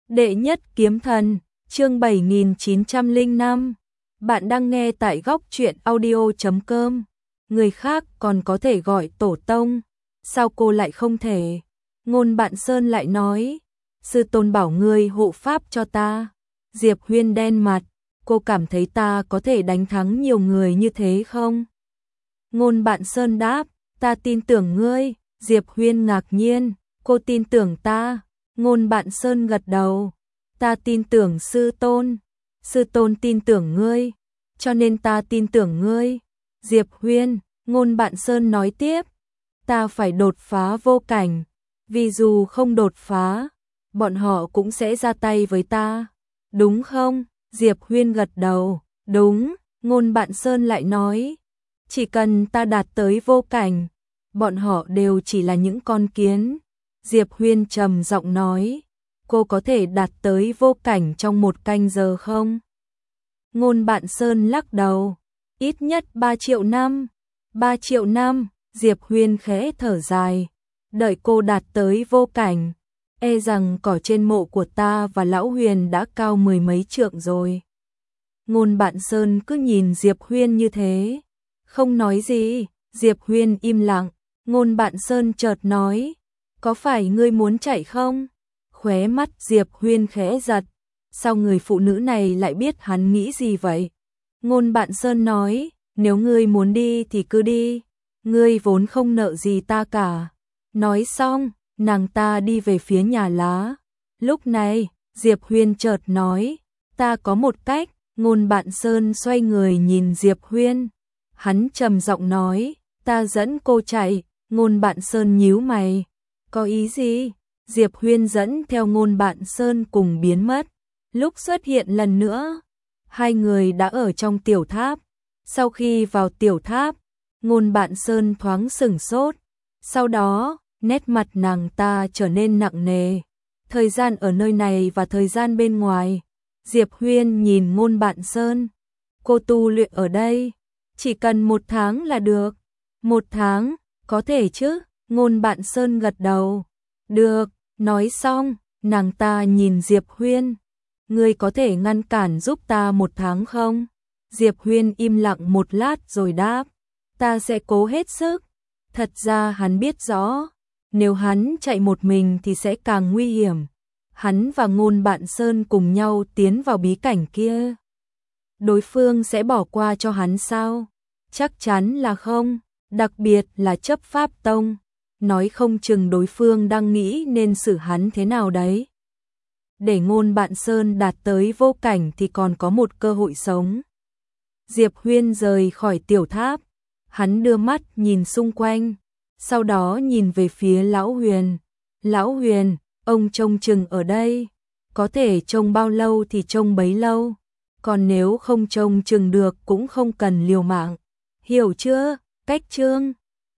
Đệ nhất kiếm thần, chương 7905. Bạn đang nghe tại góc truyện audio.com. Người khác còn có thể gọi tổ tông, sao cô lại không thể? Ngôn Bạn Sơn lại nói, sư tôn bảo ngươi hộ pháp cho ta. Diệp Huyên đen mặt, cô cảm thấy ta có thể đánh thắng nhiều người như thế không? Ngôn Bạn Sơn đáp, ta tin tưởng ngươi. Diệp Huyên ngạc nhiên, cô tin tưởng ta? Ngôn Bạn Sơn gật đầu, ta tin tưởng sư tôn tin tưởng ngươi, cho nên ta tin tưởng ngươi. Diệp Huyên, Ngôn Bạn Sơn nói tiếp, ta phải đột phá vô cảnh, vì dù không đột phá, bọn họ cũng sẽ ra tay với ta, đúng không? Diệp Huyên gật đầu, đúng. Ngôn Bạn Sơn lại nói, chỉ cần ta đạt tới vô cảnh, bọn họ đều chỉ là những con kiến. Diệp Huyên trầm giọng nói, cô có thể đạt tới vô cảnh trong 1 canh giờ không? Ngôn Bạn Sơn lắc đầu, ít nhất 3 triệu năm. 3 triệu năm, Diệp Huyên khẽ thở dài, đợi cô đạt tới vô cảnh, e rằng cỏ trên mộ của ta và Lão Huyền đã cao 10 mấy trượng rồi. Ngôn Bạn Sơn cứ nhìn Diệp Huyên như thế, không nói gì. Diệp Huyên im lặng. Ngôn Bạn Sơn chợt nói, có phải ngươi muốn chạy không? Khóe mắt Diệp Huyên khẽ giật, sao người phụ nữ này lại biết hắn nghĩ gì vậy? Ngôn Bạn Sơn nói, nếu ngươi muốn đi thì cứ đi, ngươi vốn không nợ gì ta cả. Nói xong, nàng ta đi về phía nhà lá. Lúc này, Diệp Huyên chợt nói, ta có một cách. Ngôn Bạn Sơn xoay người nhìn Diệp Huyên, hắn trầm giọng nói, ta dẫn cô chạy. Ngôn Bạn Sơn nhíu mày, có ý gì? Diệp Huyên dẫn theo Ngôn Bạn Sơn cùng biến mất. Lúc xuất hiện lần nữa, hai người đã ở trong tiểu tháp. Sau khi vào tiểu tháp, Ngôn Bạn Sơn thoáng sửng sốt, sau đó, nét mặt nàng ta trở nên nặng nề. Thời gian ở nơi này và thời gian bên ngoài. Diệp Huyên nhìn Ngôn Bạn Sơn, cô tu luyện ở đây, chỉ cần 1 tháng là được. 1 tháng, có thể chứ? Ngôn Bạn Sơn gật đầu, được. Nói xong, nàng ta nhìn Diệp Huyên, ngươi có thể ngăn cản giúp ta 1 tháng không? Diệp Huyên im lặng một lát rồi đáp, ta sẽ cố hết sức. Thật ra hắn biết rõ, nếu hắn chạy một mình thì sẽ càng nguy hiểm. Hắn và Ngôn Bạn Sơn cùng nhau tiến vào bí cảnh kia, đối phương sẽ bỏ qua cho hắn sao? Chắc chắn là không, đặc biệt là chấp pháp tông, nói không chừng đối phương đang nghĩ nên xử hắn thế nào đấy. Để Ngôn Bạn Sơn đạt tới vô cảnh thì còn có một cơ hội sống. Diệp Huyên rời khỏi tiểu tháp, hắn đưa mắt nhìn xung quanh, sau đó nhìn về phía Lão Huyền. Lão Huyền, ông trông chừng ở đây, có thể trông bao lâu thì trông bấy lâu, còn nếu không trông chừng được cũng không cần liều mạng, hiểu chưa? Cách chương